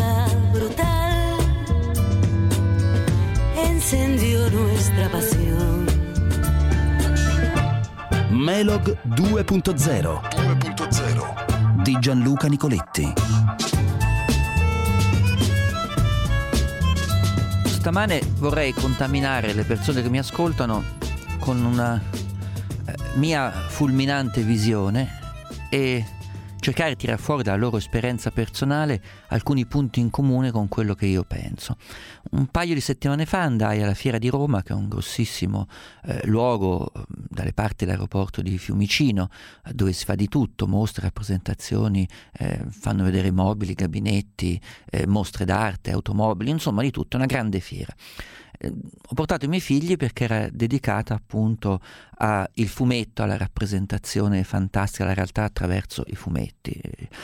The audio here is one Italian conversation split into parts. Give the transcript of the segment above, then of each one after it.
furia brutal encendió nuestra pasión. Melog 2.0 di Gianluca Nicoletti. Stamane vorrei contaminare le persone che mi ascoltano con una mia fulminante visione e cercare di tirare fuori dalla loro esperienza personale alcuni punti in comune con quello che io penso. Un paio di settimane fa andai alla Fiera di Roma, che è un grossissimo luogo dalle parti dell'aeroporto di Fiumicino, dove si fa di tutto, mostre, rappresentazioni, fanno vedere mobili, gabinetti, mostre d'arte, automobili, insomma di tutto, una grande fiera. Ho portato i miei figli perché era dedicata appunto al fumetto, alla rappresentazione fantastica della realtà attraverso i fumetti.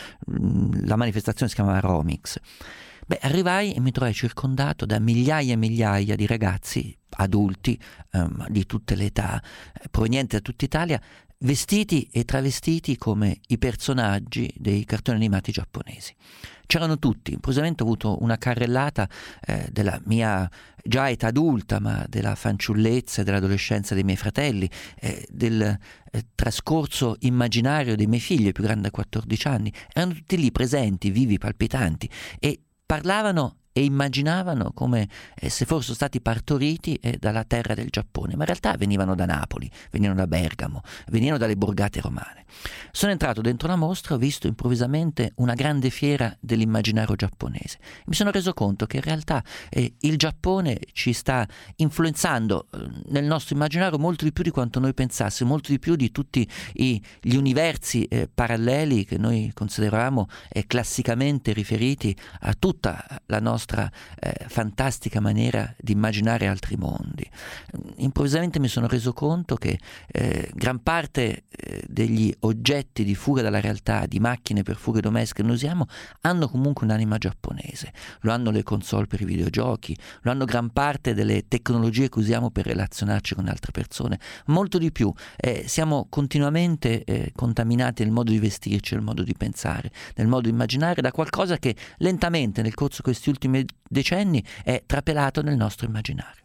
La manifestazione si chiamava Romix. Arrivai e mi trovai circondato da migliaia e migliaia di ragazzi adulti di tutte le età, provenienti da tutta Italia, vestiti e travestiti come i personaggi dei cartoni animati giapponesi. C'erano tutti. Improvvisamente ho avuto una carrellata della mia già età adulta, ma della fanciullezza e dell'adolescenza dei miei fratelli, del trascorso immaginario dei miei figli, il più grande ha 14 anni. Erano tutti lì presenti, vivi, palpitanti, e parlavano e immaginavano come se fossero stati partoriti dalla terra del Giappone, ma in realtà venivano da Napoli, venivano da Bergamo, venivano dalle borgate romane. Sono entrato dentro la mostra, ho visto improvvisamente una grande fiera dell'immaginario giapponese. Mi sono reso conto che in realtà il Giappone ci sta influenzando nel nostro immaginario molto di più di quanto noi pensassimo, molto di più di tutti gli universi paralleli che noi consideravamo classicamente riferiti a tutta la nostra fantastica maniera di immaginare altri mondi. Improvvisamente mi sono reso conto che gran parte degli oggetti di fuga dalla realtà, di macchine per fughe domestiche che noi usiamo, hanno comunque un'anima giapponese. Lo hanno le console per i videogiochi, lo hanno gran parte delle tecnologie che usiamo per relazionarci con altre persone. Molto di più, siamo continuamente contaminati nel modo di vestirci, nel modo di pensare, nel modo di immaginare da qualcosa che lentamente nel corso di questi ultimi decenni è trapelato nel nostro immaginario.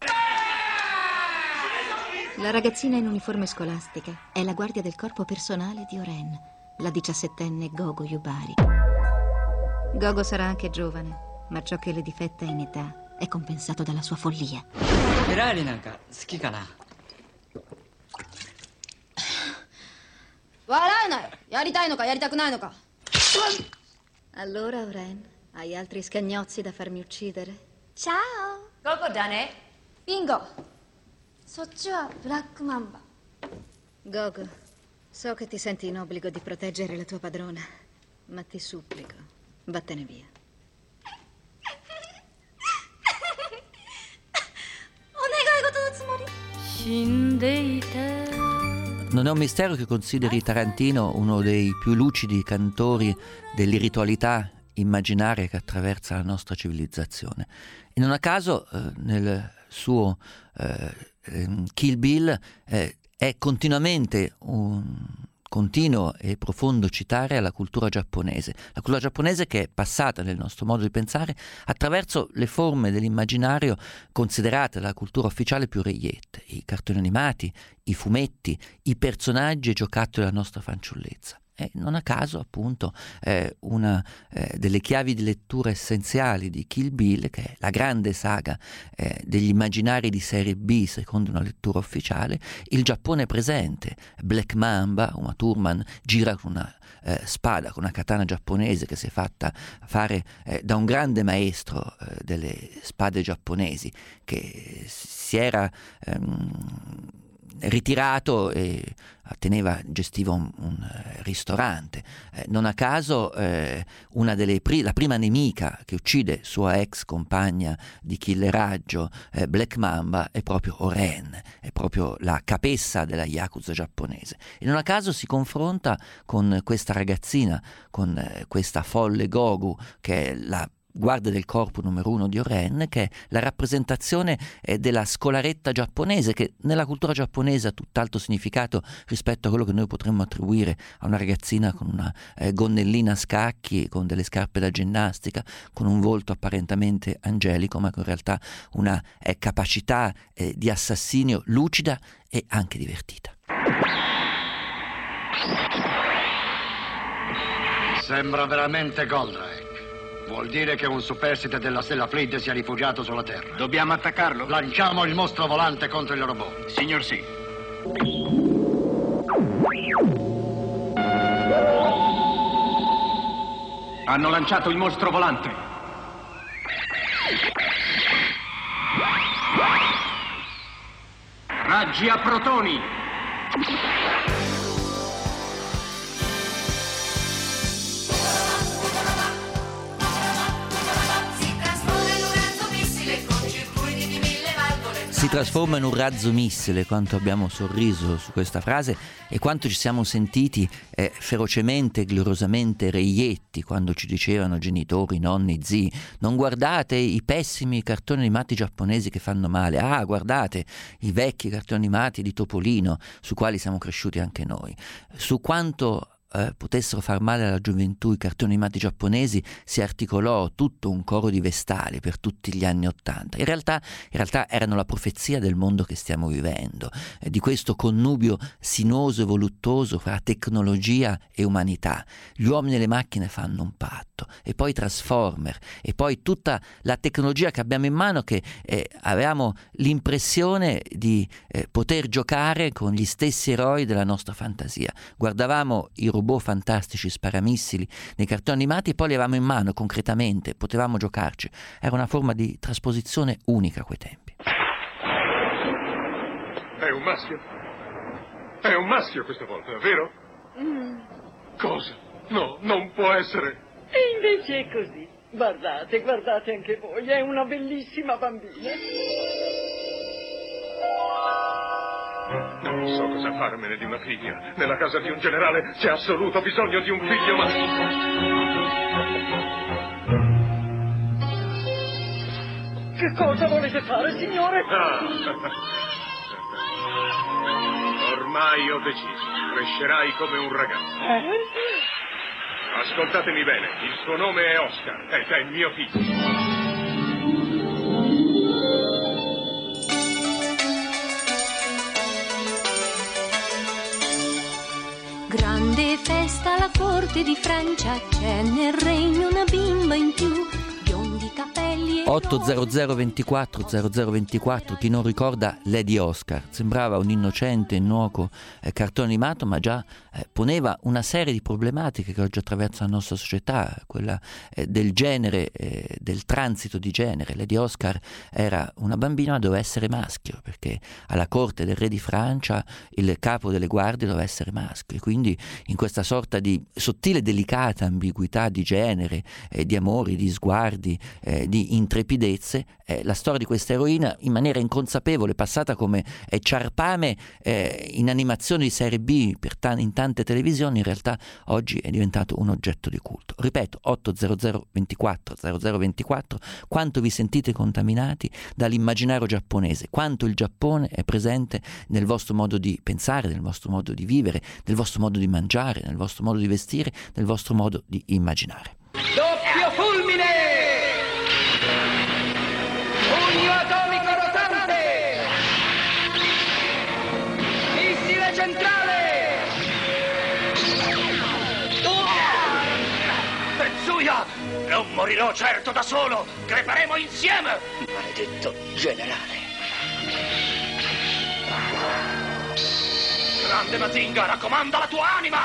La ragazzina in uniforme scolastica è la guardia del corpo personale di Oren, la 17enne Gogo Yubari. Gogo sarà anche giovane, ma ciò che le difetta in età è compensato dalla sua follia. Ferrari nanka suki kana? Waranai! Yaritai no ka yaritakunai no ka? Allora, Oren, hai altri scagnozzi da farmi uccidere? Ciao! Gogo Dane? Bingo! そっちはブラックマンバ。 Gogo, so che ti senti in obbligo di proteggere la tua padrona, ma ti supplico, vattene via. Non è un mistero che consideri Tarantino uno dei più lucidi cantori dell'irritualità immaginaria che attraversa la nostra civilizzazione. E non a caso nel suo Kill Bill è continuamente un continuo e profondo citare alla cultura giapponese. La cultura giapponese che è passata nel nostro modo di pensare attraverso le forme dell'immaginario considerate dalla cultura ufficiale più reiette, i cartoni animati, i fumetti, i personaggi e giocattoli della nostra fanciullezza. E non a caso, appunto, una delle chiavi di lettura essenziali di Kill Bill, che è la grande saga degli immaginari di serie B secondo una lettura ufficiale, il Giappone presente. Black Mamba, Uma Thurman, gira con una spada, con una katana giapponese che si è fatta fare da un grande maestro delle spade giapponesi, che si era ritirato e gestiva un ristorante. Non a caso una delle la prima nemica che uccide sua ex compagna di killeraggio, Black Mamba, è proprio Oren, è proprio la capessa della Yakuza giapponese. E non a caso si confronta con questa ragazzina, con questa folle Gogu, che è la guardia del corpo numero 1 di Oren, che è la rappresentazione della scolaretta giapponese, che nella cultura giapponese ha tutt'altro significato rispetto a quello che noi potremmo attribuire a una ragazzina con una gonnellina a scacchi, con delle scarpe da ginnastica, con un volto apparentemente angelico, ma con in realtà una capacità di assassinio lucida e anche divertita. Sembra veramente Goldrake. Vuol dire che un superstite della stella Flid si è rifugiato sulla Terra. Dobbiamo attaccarlo? Lanciamo il mostro volante contro il robot. Signor sì. Hanno lanciato il mostro volante. Raggi a protoni. Si trasforma in un razzo missile, quanto abbiamo sorriso su questa frase e quanto ci siamo sentiti ferocemente, gloriosamente reietti quando ci dicevano genitori, nonni, zii: non guardate i pessimi cartoni animati giapponesi che fanno male, guardate i vecchi cartoni animati di Topolino su quali siamo cresciuti anche noi. Su quanto potessero far male alla gioventù i cartoni animati giapponesi si articolò tutto un coro di vestali per tutti gli anni '80. In realtà erano la profezia del mondo che stiamo vivendo, di questo connubio sinuoso e voluttuoso fra tecnologia e umanità. Gli uomini e le macchine fanno un patto, e poi Transformer, e poi tutta la tecnologia che abbiamo in mano, che avevamo l'impressione di poter giocare con gli stessi eroi della nostra fantasia. Guardavamo i robot fantastici sparamissili nei cartoni animati e poi li avevamo in mano concretamente, potevamo giocarci. Era una forma di trasposizione unica a quei tempi. È un maschio? È un maschio questa volta, vero? Cosa? No, non può essere. E invece è così. Guardate anche voi, è una bellissima bambina. Non so cosa farmene di una figlia. Nella casa di un generale c'è assoluto bisogno di un figlio maschio. Che cosa volete fare, signore? Ormai ho deciso. Crescerai come un ragazzo. Ascoltatemi bene. Il suo nome è Oscar ed è mio figlio. Grande festa alla corte di Francia, c'è nel regno una bimba in più, biondi capelli e 80024 chi non ricorda Lady Oscar, sembrava un innocente, innocuo cartone animato, ma già poneva una serie di problematiche che oggi attraversano la nostra società, quella del genere, del transito di genere. Lady Oscar era una bambina ma doveva essere maschio, perché alla corte del re di Francia il capo delle guardie doveva essere maschio, e quindi in questa sorta di sottile e delicata ambiguità di genere, di amori, di sguardi, di intrepidezze, la storia di questa eroina, in maniera inconsapevole, passata come ciarpame in animazioni di serie B in tante televisioni, in realtà oggi è diventato un oggetto di culto. Ripeto, 80024 quanto vi sentite contaminati dall'immaginario giapponese, quanto il Giappone è presente nel vostro modo di pensare, nel vostro modo di vivere, nel vostro modo di mangiare, nel vostro modo di vestire, nel vostro modo di immaginare. Doppio fulmine! Pugno atomico rotante! Missile centrale! Tetsuya! Non morirò certo da solo! Creperemo insieme! Maledetto generale! Grande Mazinga, raccomanda la tua anima!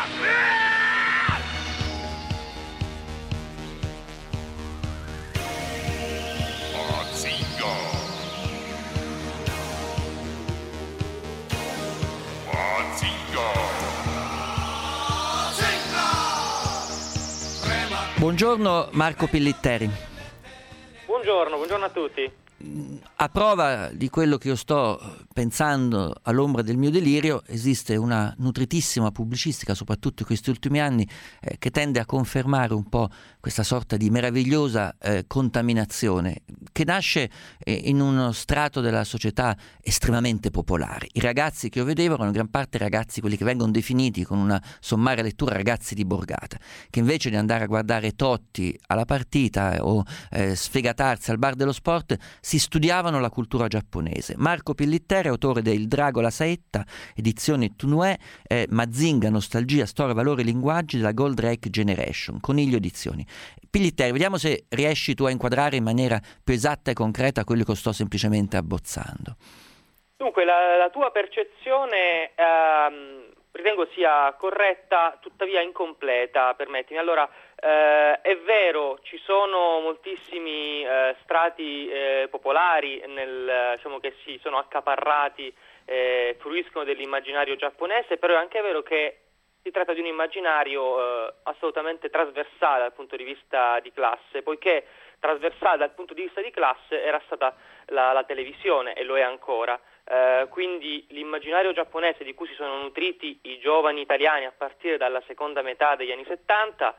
Buongiorno Marco Pillitteri. Buongiorno a tutti. A prova di quello che io sto pensando all'ombra del mio delirio, esiste una nutritissima pubblicistica, soprattutto in questi ultimi anni, che tende a confermare un po' questa sorta di meravigliosa contaminazione che nasce in uno strato della società estremamente popolare. I ragazzi che io vedevo erano in gran parte ragazzi, quelli che vengono definiti con una sommaria lettura ragazzi di borgata, che invece di andare a guardare Totti alla partita o sfegatarsi al bar dello sport si studiavano la cultura giapponese. Marco Pillittere, autore del Drago la Saetta, edizioni Tunue, Mazinga, Nostalgia, Storia, Valori e Linguaggi della Goldrake Generation, Coniglio Edizioni. Pillittere, vediamo se riesci tu a inquadrare in maniera più esatta e concreta quello che sto semplicemente abbozzando. Dunque, la tua percezione ritengo sia corretta, tuttavia incompleta, permettimi. Allora, è vero, ci sono moltissimi strati popolari diciamo che si sono accaparrati, fruiscono dell'immaginario giapponese, però è anche vero che si tratta di un immaginario assolutamente trasversale dal punto di vista di classe, poiché trasversale dal punto di vista di classe era stata la televisione e lo è ancora. Quindi l'immaginario giapponese di cui si sono nutriti i giovani italiani a partire dalla seconda metà degli anni 70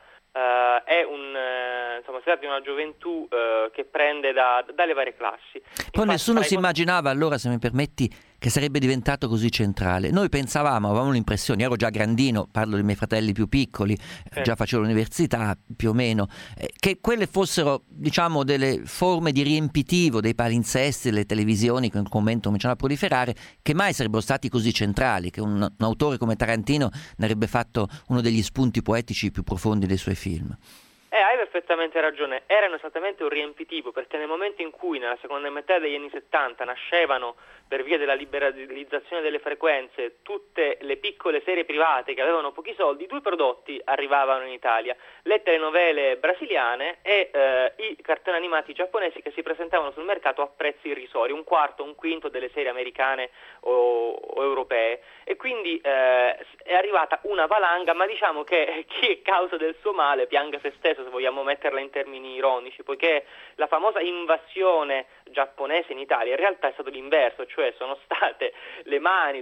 si tratta di una gioventù che prende dalle varie classi. Poi nessuno si immaginava allora, se mi permetti, che sarebbe diventato così centrale. Noi pensavamo, avevamo l'impressione, io ero già grandino, parlo dei miei fratelli più piccoli, già facevo l'università più o meno, che quelle fossero, diciamo, delle forme di riempitivo dei palinsesti, delle televisioni che in un momento cominciano a proliferare, che mai sarebbero stati così centrali, che un autore come Tarantino ne avrebbe fatto uno degli spunti poetici più profondi dei suoi film. Hai perfettamente ragione, erano esattamente un riempitivo, perché nel momento in cui nella seconda metà degli anni 70 nascevano, per via della liberalizzazione delle frequenze, tutte le piccole serie private che avevano pochi soldi, due prodotti arrivavano in Italia: le telenovele brasiliane e i cartoni animati giapponesi che si presentavano sul mercato a prezzi irrisori, un quarto, un quinto delle serie americane o europee. E quindi è arrivata una valanga, ma diciamo che chi è causa del suo male pianga se stesso, se vogliamo metterla in termini ironici, poiché la famosa invasione giapponese in Italia in realtà è stato l'inverso, cioè sono state le mani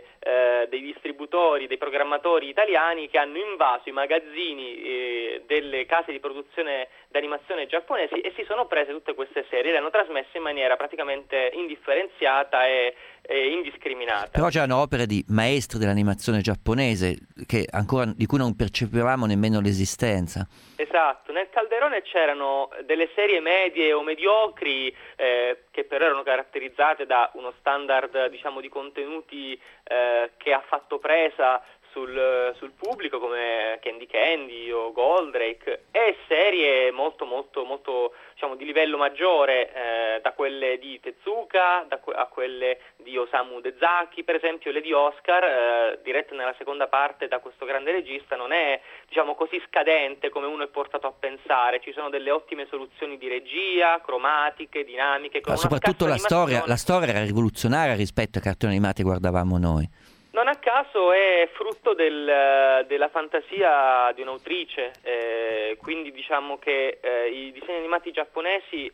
dei distributori, dei programmatori italiani che hanno invaso i magazzini delle case di produzione d'animazione giapponesi e si sono prese tutte queste serie e le hanno trasmesse in maniera praticamente indifferenziata e indiscriminata. Però c'erano opere di maestri dell'animazione giapponese di cui non percepivamo nemmeno l'esistenza. Esatto, nel calderone c'erano delle serie medie o mediocri che però erano caratterizzate da uno standard, diciamo, di contenuti che ha fatto presa sul pubblico, come Candy Candy o Goldrake, e serie molto diciamo di livello maggiore, da quelle di Tezuka a quelle di Osamu Dezaki, per esempio. Lady Oscar, diretta nella seconda parte da questo grande regista, non è, diciamo, così scadente come uno è portato a pensare. Ci sono delle ottime soluzioni di regia, cromatiche, dinamiche, con soprattutto la storia era rivoluzionaria rispetto ai cartoni animati che guardavamo noi. Non a caso è frutto della fantasia di un'autrice, quindi diciamo che i disegni animati giapponesi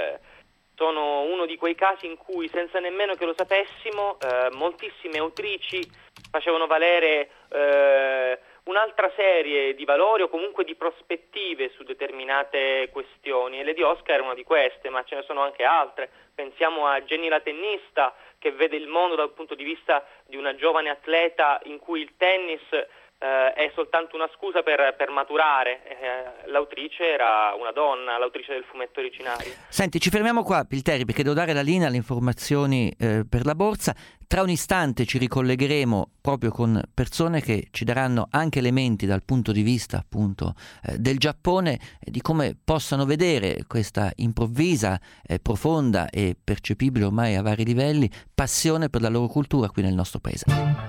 sono uno di quei casi in cui, senza nemmeno che lo sapessimo, moltissime autrici facevano valere un'altra serie di valori o comunque di prospettive su determinate questioni, e Lady Oscar è una di queste, ma ce ne sono anche altre. Pensiamo a Jenny la tennista, che vede il mondo dal punto di vista di una giovane atleta in cui il tennis è soltanto una scusa per maturare. L'autrice era una donna, l'autrice del fumetto originario. Senti, ci fermiamo qua, Pillittere, perché devo dare la linea alle informazioni per la borsa. Tra un istante ci ricollegheremo proprio con persone che ci daranno anche elementi dal punto di vista appunto del Giappone, di come possano vedere questa improvvisa, profonda e percepibile ormai a vari livelli passione per la loro cultura qui nel nostro paese.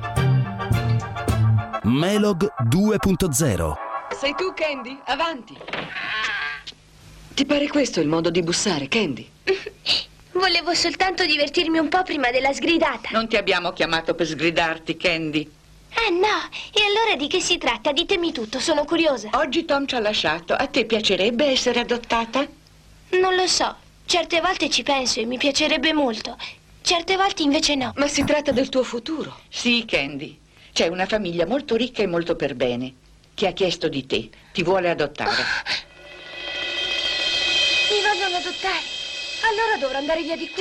Melog 2.0. Sei tu, Candy? Avanti. Ti pare questo il modo di bussare, Candy? Volevo soltanto divertirmi un po' prima della sgridata. Non ti abbiamo chiamato per sgridarti, Candy. Ah, no. E allora di che si tratta? Ditemi tutto, sono curiosa. Oggi Tom ci ha lasciato. A te piacerebbe essere adottata? Non lo so. Certe volte ci penso e mi piacerebbe molto. Certe volte invece no. Ma si tratta del tuo futuro. Sì, Candy. C'è una famiglia molto ricca e molto per bene che ha chiesto di te. Ti vuole adottare. Mi vogliono adottare. Allora dovrò andare via di qui.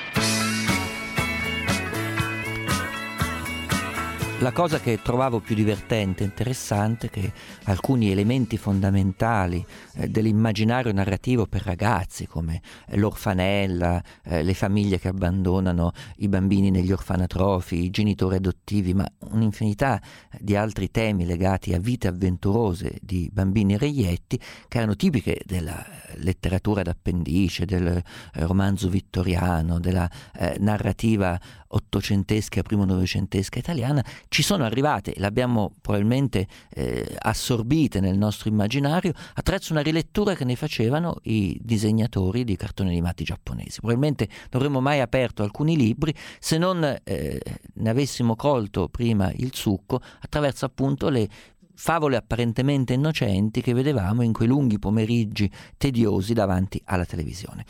La cosa che trovavo più divertente e interessante è che alcuni elementi fondamentali dell'immaginario narrativo per ragazzi, come l'orfanella, le famiglie che abbandonano i bambini negli orfanatrofi, i genitori adottivi, ma un'infinità di altri temi legati a vite avventurose di bambini reietti, che erano tipiche della letteratura d'appendice, del romanzo vittoriano, della narrativa ottocentesca, primo novecentesca italiana, ci sono arrivate, le abbiamo probabilmente assorbite nel nostro immaginario attraverso una rilettura che ne facevano i disegnatori di cartoni animati giapponesi. Probabilmente non avremmo mai aperto alcuni libri se non ne avessimo colto prima il succo attraverso appunto le favole apparentemente innocenti che vedevamo in quei lunghi pomeriggi tediosi davanti alla televisione.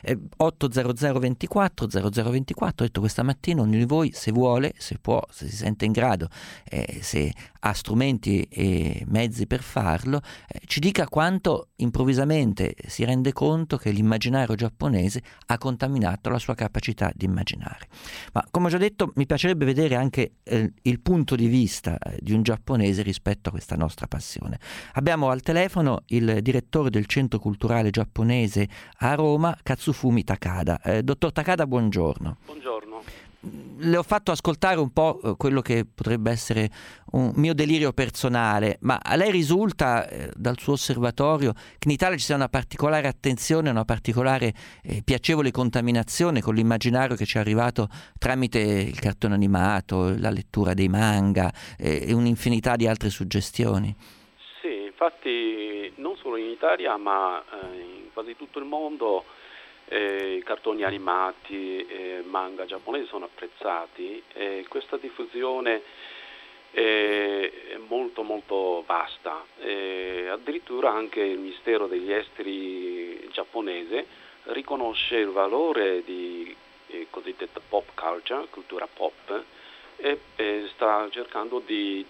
80024 0024, ho detto questa mattina, ognuno di voi, se vuole, se può, se si sente in grado, se ha strumenti e mezzi per farlo, ci dica quanto improvvisamente si rende conto che l'immaginario giapponese ha contaminato la sua capacità di immaginare. Ma come ho già detto, mi piacerebbe vedere anche il punto di vista di un giapponese rispetto a questa nostra passione. Abbiamo al telefono il direttore del Centro Culturale Giapponese a Roma, Katsufumi Takada. Dottor Takada, buongiorno. Buongiorno. Le ho fatto ascoltare un po' quello che potrebbe essere un mio delirio personale, ma a lei risulta dal suo osservatorio che in Italia ci sia una particolare attenzione, una particolare piacevole contaminazione con l'immaginario che ci è arrivato tramite il cartone animato, la lettura dei manga e un'infinità di altre suggestioni? Sì, infatti non solo in Italia ma in quasi tutto il mondo i cartoni animati e manga giapponesi sono apprezzati e questa diffusione è molto molto vasta. Addirittura anche il Ministero degli Esteri giapponese riconosce il valore di cosiddetta pop culture, cultura pop, e sta cercando di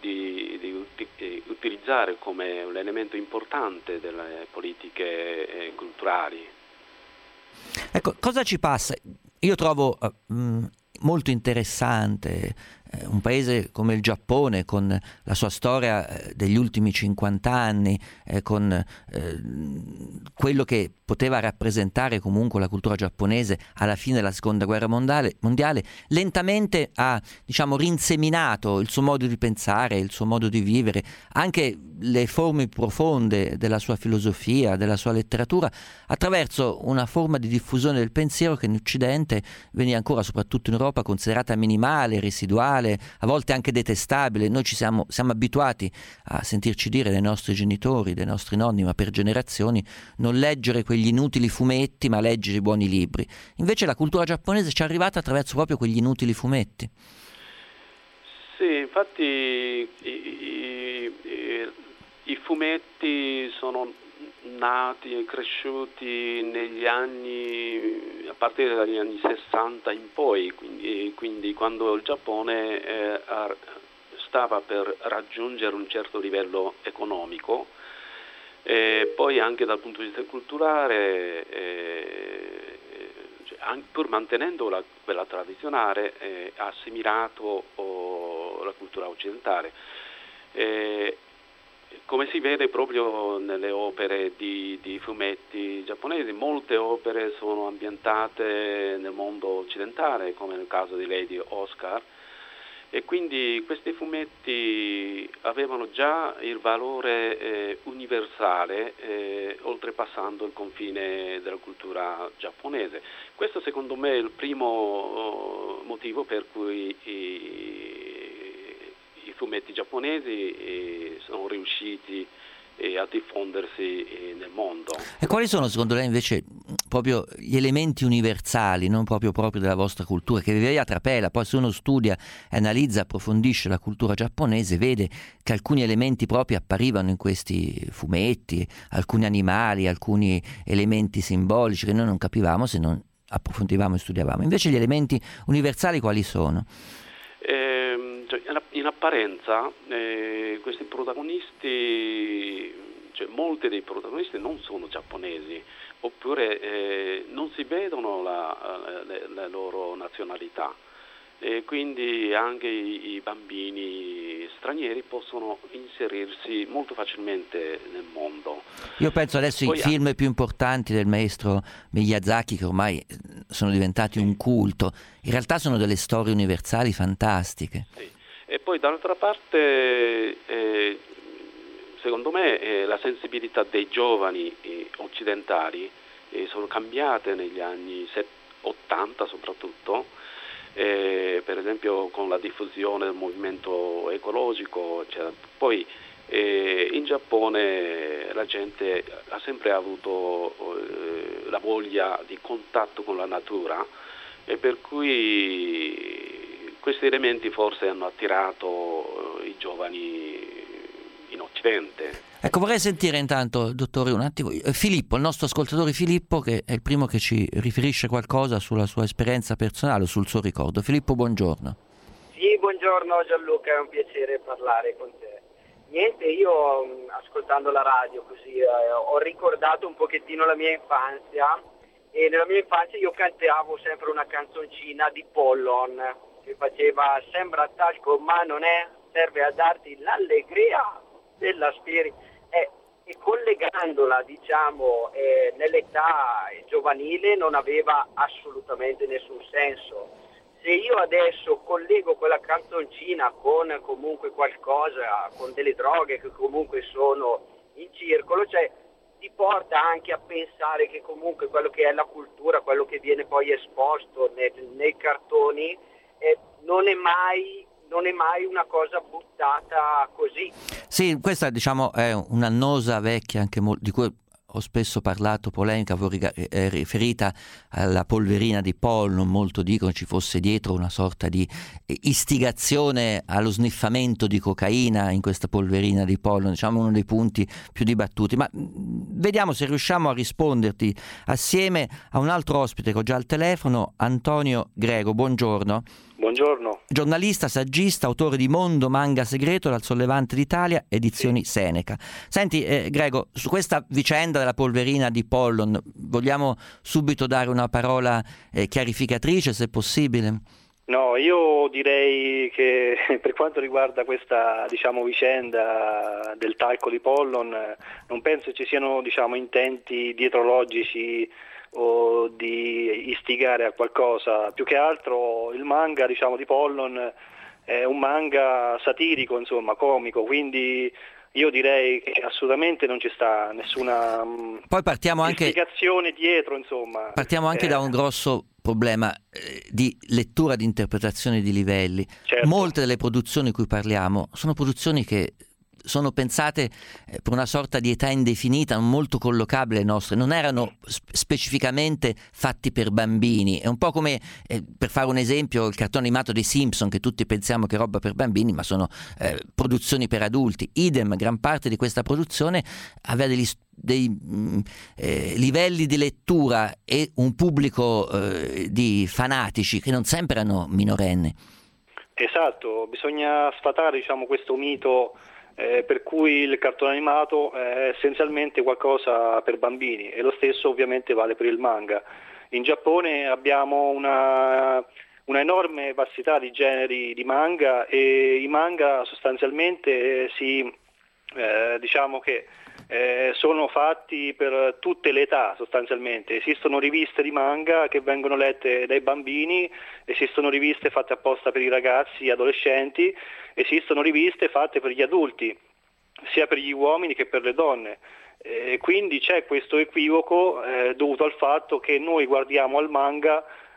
utilizzare come un elemento importante delle politiche culturali. Ecco, cosa ci passa? Io trovo molto interessante un paese come il Giappone, con la sua storia degli ultimi 50 anni, con quello che poteva rappresentare comunque la cultura giapponese alla fine della seconda guerra mondiale, lentamente ha, diciamo, rinseminato il suo modo di pensare, il suo modo di vivere, anche le forme profonde della sua filosofia, della sua letteratura, attraverso una forma di diffusione del pensiero che in Occidente veniva ancora, soprattutto in Europa, considerata minimale, residuale, a volte anche detestabile. Noi siamo abituati a sentirci dire dai nostri genitori, dai nostri nonni, ma per generazioni, non leggere quegli inutili fumetti, ma leggere i buoni libri. Invece la cultura giapponese ci è arrivata attraverso proprio quegli inutili fumetti. Sì, infatti i fumetti sono nati e cresciuti negli anni, a partire dagli anni 60 in poi, quindi quando il Giappone stava per raggiungere un certo livello economico, poi anche dal punto di vista culturale, pur mantenendo quella tradizionale, ha assimilato la cultura occidentale. Come si vede proprio nelle opere di fumetti giapponesi, molte opere sono ambientate nel mondo occidentale, come nel caso di Lady Oscar, e quindi questi fumetti avevano già il valore universale, oltrepassando il confine della cultura giapponese. Questo secondo me è il primo motivo per cui i fumetti giapponesi sono riusciti a diffondersi nel mondo. E quali sono secondo lei invece proprio gli elementi universali, non proprio della vostra cultura, che vive a trapela. Poi se uno studia, analizza, approfondisce la cultura giapponese, vede che alcuni elementi propri apparivano in questi fumetti, alcuni animali, alcuni elementi simbolici che noi non capivamo se non approfondivamo e studiavamo. Invece gli elementi universali quali sono? In apparenza questi protagonisti, molti dei protagonisti non sono giapponesi, oppure non si vedono la loro nazionalità, e quindi anche i bambini stranieri possono inserirsi molto facilmente nel mondo. Io penso adesso ai film più importanti del maestro Miyazaki, che ormai sono diventati un culto, in realtà sono delle storie universali fantastiche. Sì. E poi dall'altra parte secondo me la sensibilità dei giovani occidentali sono cambiate negli anni 80 soprattutto, per esempio con la diffusione del movimento ecologico, eccetera. Poi in Giappone la gente ha sempre avuto la voglia di contatto con la natura, e per cui questi elementi forse hanno attirato i giovani in Occidente. Ecco, vorrei sentire intanto, dottore, un attimo, Filippo, il nostro ascoltatore Filippo, che è il primo che ci riferisce qualcosa sulla sua esperienza personale o sul suo ricordo. Filippo, buongiorno. Sì, buongiorno Gianluca, è un piacere parlare con te. Niente, io ascoltando la radio così ho ricordato un pochettino la mia infanzia, e nella mia infanzia io cantavo sempre una canzoncina di Pollon che faceva "sembra talco ma non è, serve a darti l'allegria della spirito", e collegandola diciamo nell'età giovanile non aveva assolutamente nessun senso. Se io adesso collego quella canzoncina con comunque qualcosa, con delle droghe che comunque sono in circolo, cioè ti porta anche a pensare che comunque quello che è la cultura, quello che viene poi esposto nei cartoni, non è mai una cosa buttata così. Sì, questa diciamo è un'annosa vecchia, anche di cui ho spesso parlato, polemica riferita alla polverina di Pollon. Molto dicono ci fosse dietro una sorta di istigazione allo sniffamento di cocaina in questa polverina di Pollon, diciamo uno dei punti più dibattuti. Ma vediamo se riusciamo a risponderti assieme a un altro ospite che ho già al telefono, Antonio Grego. Buongiorno. Buongiorno. Giornalista, saggista, autore di Mondo Manga Segreto dal Sollevante d'Italia, edizioni Seneca. Senti Grego, su questa vicenda della polverina di Pollon vogliamo subito dare una parola chiarificatrice, se possibile? No, io direi che per quanto riguarda questa vicenda del talco di Pollon, non penso ci siano intenti dietrologici o di istigare a qualcosa. Più che altro il manga di Pollon è un manga satirico, comico, quindi io direi che assolutamente non ci sta nessuna Poi partiamo istigazione dietro, Partiamo anche da un grosso problema di lettura, di interpretazione di livelli. Certo. Molte delle produzioni di cui parliamo sono produzioni che sono pensate per una sorta di età indefinita, molto collocabile le nostre, non erano specificamente fatti per bambini. È un po' come, per fare un esempio, il cartone animato dei Simpson, che tutti pensiamo che è roba per bambini, ma sono produzioni per adulti. Idem, gran parte di questa produzione aveva dei livelli di lettura e un pubblico di fanatici che non sempre erano minorenni. Esatto, bisogna sfatare questo mito per cui il cartone animato è essenzialmente qualcosa per bambini, e lo stesso ovviamente vale per il manga. In Giappone abbiamo una enorme vastità di generi di manga, e i manga sostanzialmente sono fatti per tutte le età sostanzialmente. Esistono riviste di manga che vengono lette dai bambini, esistono riviste fatte apposta per i ragazzi, gli adolescenti, esistono riviste fatte per gli adulti, sia per gli uomini che per le donne. Quindi c'è questo equivoco dovuto al fatto che noi guardiamo al manga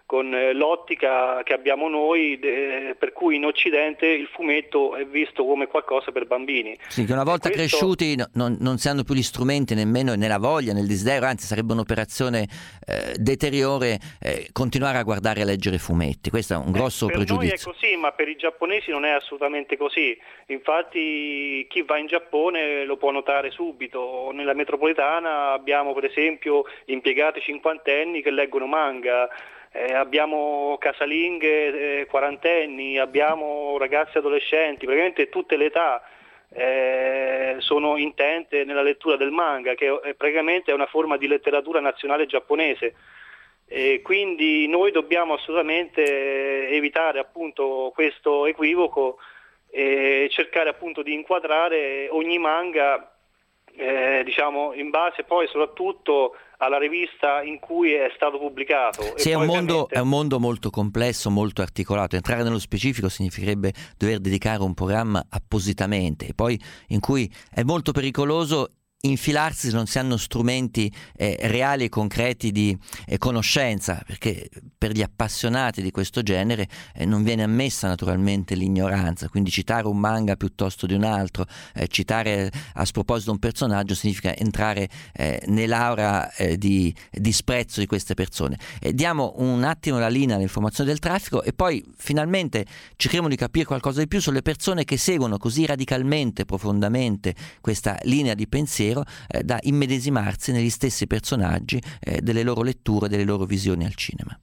l'ottica che abbiamo noi, per cui in Occidente il fumetto è visto come qualcosa per bambini. Sì, che una volta cresciuti non si hanno più gli strumenti nemmeno né la voglia né il desiderio, anzi sarebbe un'operazione deteriore continuare a guardare e leggere fumetti. Questo è un grosso pregiudizio. Per noi è così, ma per i giapponesi non è assolutamente così. Infatti chi va in Giappone lo può notare subito. Nella metropolitana abbiamo per esempio impiegati cinquantenni che leggono manga. Abbiamo casalinghe quarantenni, abbiamo ragazzi adolescenti, praticamente tutte le età sono intente nella lettura del manga, che praticamente è una forma di letteratura nazionale giapponese. Quindi noi dobbiamo assolutamente evitare appunto questo equivoco e cercare appunto di inquadrare ogni manga diciamo in base poi soprattutto alla rivista in cui è stato pubblicato. Sì, è un mondo molto complesso, molto articolato. Entrare nello specifico significherebbe dover dedicare un programma appositamente, e poi in cui è molto pericoloso infilarsi se non si hanno strumenti reali e concreti di conoscenza, perché per gli appassionati di questo genere non viene ammessa naturalmente l'ignoranza, quindi citare un manga piuttosto di un altro, citare a sproposito un personaggio significa entrare nell'aura di disprezzo di queste persone. Diamo un attimo la linea all'informazione del traffico e poi finalmente cercheremo di capire qualcosa di più sulle persone che seguono così radicalmente, profondamente questa linea di pensiero da immedesimarsi negli stessi personaggi delle loro letture, delle loro visioni al cinema.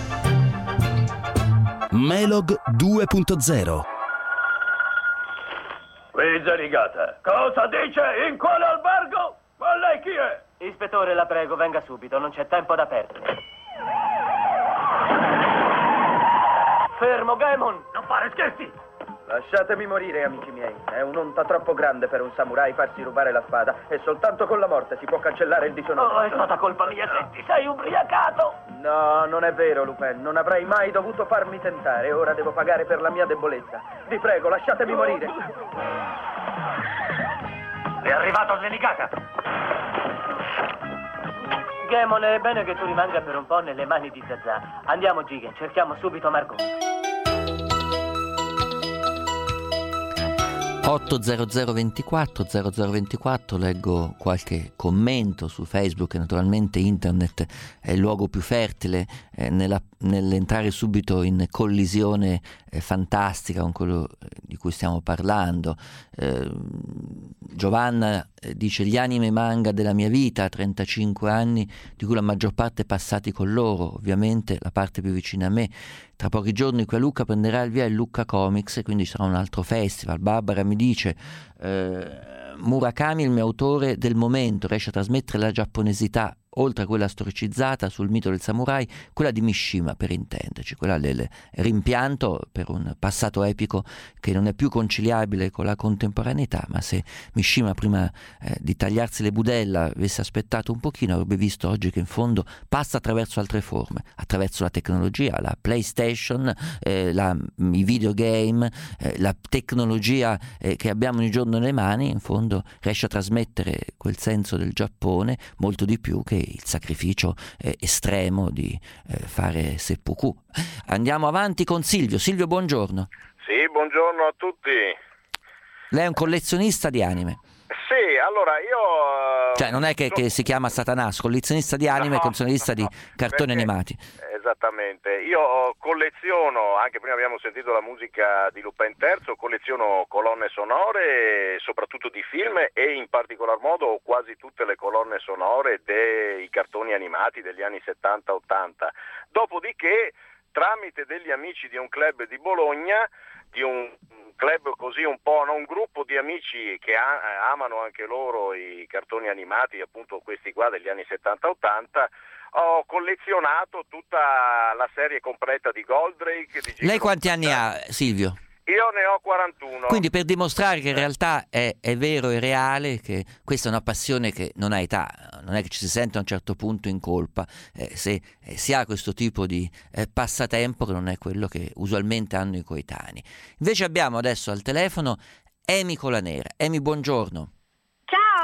Melog 2.0. Qui Zarigata. Cosa dice? In quale albergo? Ma lei chi è? Ispettore, la prego, venga subito, non c'è tempo da perdere. Fermo, Gaemon! Non fare scherzi! Lasciatemi morire, amici miei. È un'onta troppo grande per un samurai farsi rubare la spada e soltanto con la morte si può cancellare il disonore. Oh, è stata colpa mia, senti, sei ubriacato! No, non è vero, Lupin. Non avrei mai dovuto farmi tentare. Ora devo pagare per la mia debolezza. Vi prego, lasciatemi morire. È arrivato Snenikata. Gaemon, è bene che tu rimanga per un po' nelle mani di Zazà. Andiamo, Jigen, cerchiamo subito Margot. 80024 0024, leggo qualche commento su Facebook, e naturalmente internet è il luogo più fertile nell'entrare subito in collisione fantastica con quello di cui stiamo parlando. Giovanna dice: gli anime manga della mia vita, 35 anni di cui la maggior parte passati con loro, ovviamente la parte più vicina a me. Tra pochi giorni qui a Lucca prenderà il via il Lucca Comics e quindi sarà un altro festival. Barbara mi dice: Murakami è il mio autore del momento, riesce a trasmettere la giapponesità oltre a quella storicizzata sul mito del samurai, quella di Mishima per intenderci, quella del rimpianto per un passato epico che non è più conciliabile con la contemporaneità. Ma se Mishima prima di tagliarsi le budella avesse aspettato un pochino, avrebbe visto oggi che in fondo passa attraverso altre forme, attraverso la tecnologia, la PlayStation, i videogame, la tecnologia che abbiamo ogni giorno nelle mani, in fondo riesce a trasmettere quel senso del Giappone molto di più che il sacrificio estremo di fare seppuku. Andiamo avanti con Silvio. Silvio, buongiorno. Sì, buongiorno a tutti. Lei è un collezionista di anime? Sì, allora io... Cioè non è che si chiama Satanasso, collezionista di anime, no, collezionista di cartoni animati. Esattamente, io colleziono, anche prima abbiamo sentito la musica di Lupin III, colleziono colonne sonore, soprattutto di film, e in particolar modo quasi tutte le colonne sonore dei cartoni animati degli anni 70-80. Dopodiché, tramite degli amici di un club di Bologna, di un club così un po', no? Un gruppo di amici che amano anche loro i cartoni animati, appunto questi qua degli anni 70-80, ho collezionato tutta la serie completa di Goldrake. Lei quanti anni ha, Silvio? Io ne ho 41. Quindi per dimostrare che in realtà è vero e reale, che questa è una passione che non ha età, non è che ci si sente a un certo punto in colpa se si ha questo tipo di passatempo, che non è quello che usualmente hanno i coetanei. Invece abbiamo adesso al telefono Emi Colanera. Emi, buongiorno. Ciao.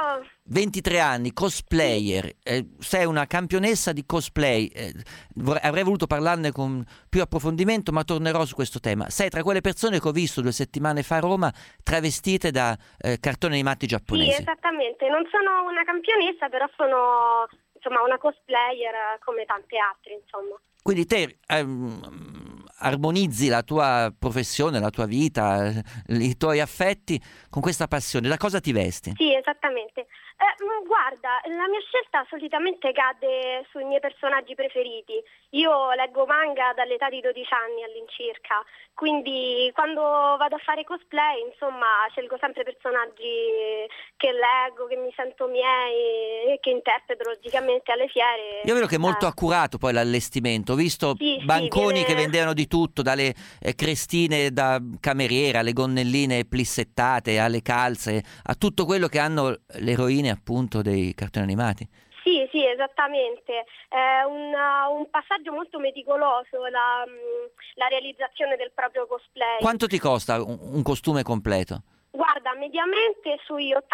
23 anni, cosplayer, sei una campionessa di cosplay, avrei voluto parlarne con più approfondimento, ma tornerò su questo tema. Sei tra quelle persone che ho visto 2 settimane fa a Roma travestite da cartoni animati giapponesi. Sì, esattamente, non sono una campionessa, però sono insomma una cosplayer come tante altre, insomma. Quindi te armonizzi la tua professione, la tua vita, i tuoi affetti con questa passione. Da cosa ti vesti? Sì, esattamente. Guarda, la mia scelta solitamente cade sui miei personaggi preferiti. Io leggo manga dall'età di 12 anni all'incirca, quindi quando vado a fare cosplay, insomma, scelgo sempre personaggi che leggo, che mi sento miei e che interpreto logicamente alle fiere. Io vedo che è molto accurato poi l'allestimento. Ho visto banconi che vendevano di tutto, dalle crestine da cameriera, alle gonnelline plissettate, alle calze, a tutto quello che hanno le eroine appunto dei cartoni animati. Sì, esattamente. È un passaggio molto meticoloso la realizzazione del proprio cosplay. Quanto ti costa un costume completo? Guarda, mediamente sui 80-90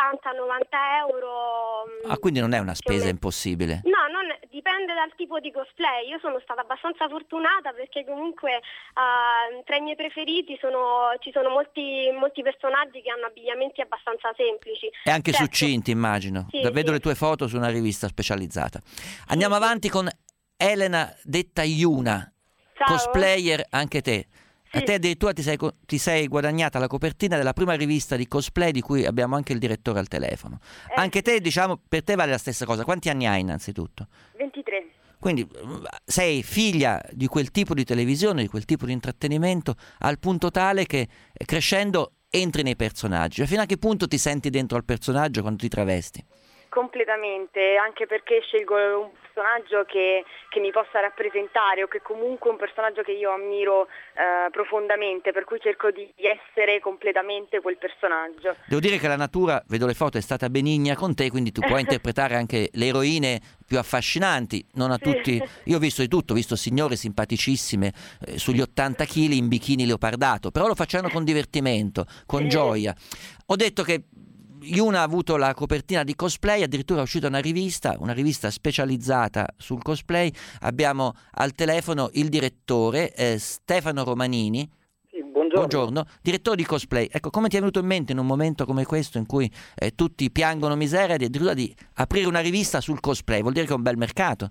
euro. Quindi non è una spesa impossibile. No, dipende dal tipo di cosplay. Io sono stata abbastanza fortunata perché comunque tra i miei preferiti ci sono molti personaggi che hanno abbigliamenti abbastanza semplici. E anche succinti, immagino. Vedo le tue foto su una rivista specializzata. Andiamo avanti con Elena detta Yuna. Ciao. Cosplayer anche te. A te addirittura ti sei guadagnata la copertina della prima rivista di cosplay di cui abbiamo anche il direttore al telefono. Anche te, diciamo, per te vale la stessa cosa. Quanti anni hai innanzitutto? 23. Quindi sei figlia di quel tipo di televisione, di quel tipo di intrattenimento, al punto tale che crescendo entri nei personaggi. Fino a che punto ti senti dentro al personaggio quando ti travesti? Completamente, anche perché scelgo un personaggio che mi possa rappresentare o che comunque un personaggio che io ammiro profondamente, per cui cerco di essere completamente quel personaggio. Devo dire che la natura, vedo le foto, è stata benigna con te, quindi tu puoi interpretare anche le eroine più affascinanti, non a tutti. Io ho visto di tutto, ho visto signore simpaticissime sugli 80 kg in bikini leopardato, però lo facciano con divertimento, con gioia. Ho detto che Yuna ha avuto la copertina di cosplay, addirittura è uscita una rivista specializzata sul cosplay. Abbiamo al telefono il direttore Stefano Romanini. Sì, buongiorno. Direttore di cosplay. Ecco, come ti è venuto in mente in un momento come questo in cui tutti piangono miseria addirittura di aprire una rivista sul cosplay? Vuol dire che è un bel mercato.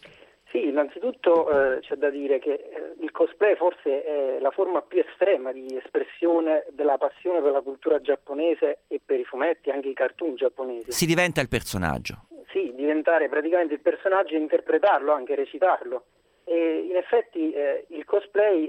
Sì, innanzitutto c'è da dire che il cosplay forse è la forma più estrema di espressione della passione per la cultura giapponese e per i fumetti, anche i cartoon giapponesi. Si diventa il personaggio. Sì, diventare praticamente il personaggio e interpretarlo, anche recitarlo. E in effetti il cosplay,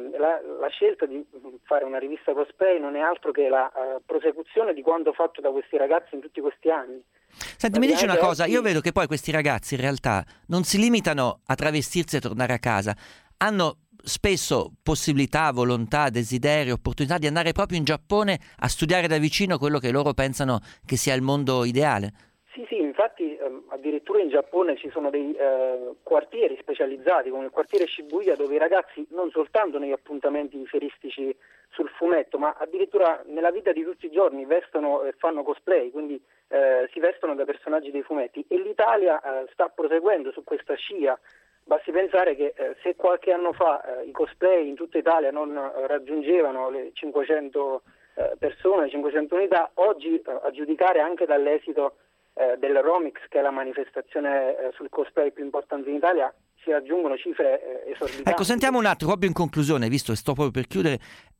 la scelta di fare una rivista cosplay non è altro che la prosecuzione di quanto fatto da questi ragazzi in tutti questi anni. Senti, mi dici una cosa, io vedo che poi questi ragazzi in realtà non si limitano a travestirsi e tornare a casa, hanno spesso possibilità, volontà, desiderio, opportunità di andare proprio in Giappone a studiare da vicino quello che loro pensano che sia il mondo ideale. Sì, infatti addirittura in Giappone ci sono dei quartieri specializzati come il quartiere Shibuya, dove i ragazzi non soltanto negli appuntamenti fieristici sul fumetto, ma addirittura nella vita di tutti i giorni vestono e fanno cosplay, quindi si vestono da personaggi dei fumetti, e l'Italia sta proseguendo su questa scia. Basti pensare che se qualche anno fa i cosplay in tutta Italia non raggiungevano le 500 persone, 500 unità, oggi a giudicare anche dall'esito del Romix, che è la manifestazione sul cosplay più importante in Italia, si raggiungono cifre esorbitanti. Ecco, sentiamo un attimo, proprio in conclusione, visto che sto proprio per chiudere,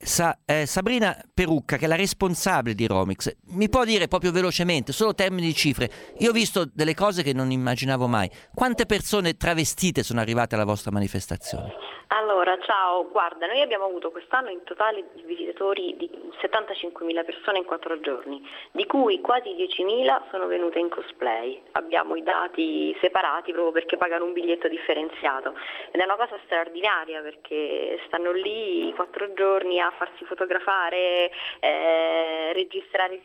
Sabrina Perucca, che è la responsabile di Romix, mi può dire proprio velocemente, solo termini di cifre? Io ho visto delle cose che non immaginavo mai. Quante persone travestite sono arrivate alla vostra manifestazione? Allora, ciao, guarda, noi abbiamo avuto quest'anno in totale visitatori di 75.000 persone in 4 giorni, di cui quasi 10.000 sono venute in cosplay. Abbiamo i dati separati proprio perché pagano un biglietto differenziato ed è una cosa straordinaria perché stanno lì 4 giorni a farsi fotografare, registrare i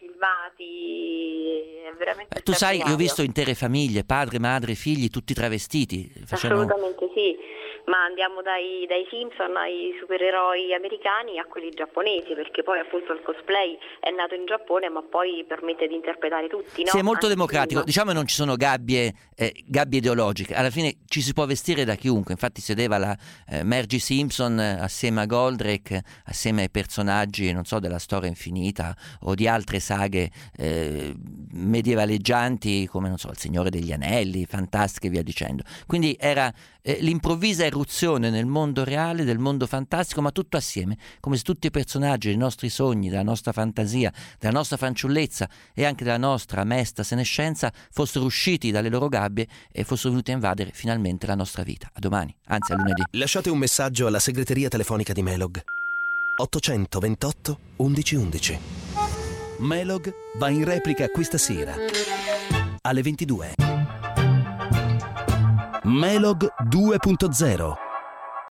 filmati, è veramente tu sai, io ho visto intere famiglie, padre, madre, figli, tutti travestiti. Assolutamente sì. ma andiamo dai Simpson ai supereroi americani a quelli giapponesi, perché poi appunto il cosplay è nato in Giappone ma poi permette di interpretare tutti, no? Sì, è molto Anche democratico, prima. diciamo che non ci sono gabbie ideologiche, alla fine ci si può vestire da chiunque, infatti sedeva la Margie Simpson assieme a Goldrake, assieme ai personaggi, non so, della Storia Infinita o di altre saghe medievaleggianti come, non so, Il Signore degli Anelli, fantastiche e via dicendo. Quindi era l'improvvisa eruzione nel mondo reale, del mondo fantastico, ma tutto assieme, come se tutti i personaggi dei nostri sogni, della nostra fantasia, della nostra fanciullezza e anche della nostra mesta senescenza fossero usciti dalle loro gabbie e fossero venuti a invadere finalmente la nostra vita. A domani, anzi a lunedì. Lasciate un messaggio alla segreteria telefonica di Melog 828 1111. Melog va in replica questa sera alle 22. Melog 2.0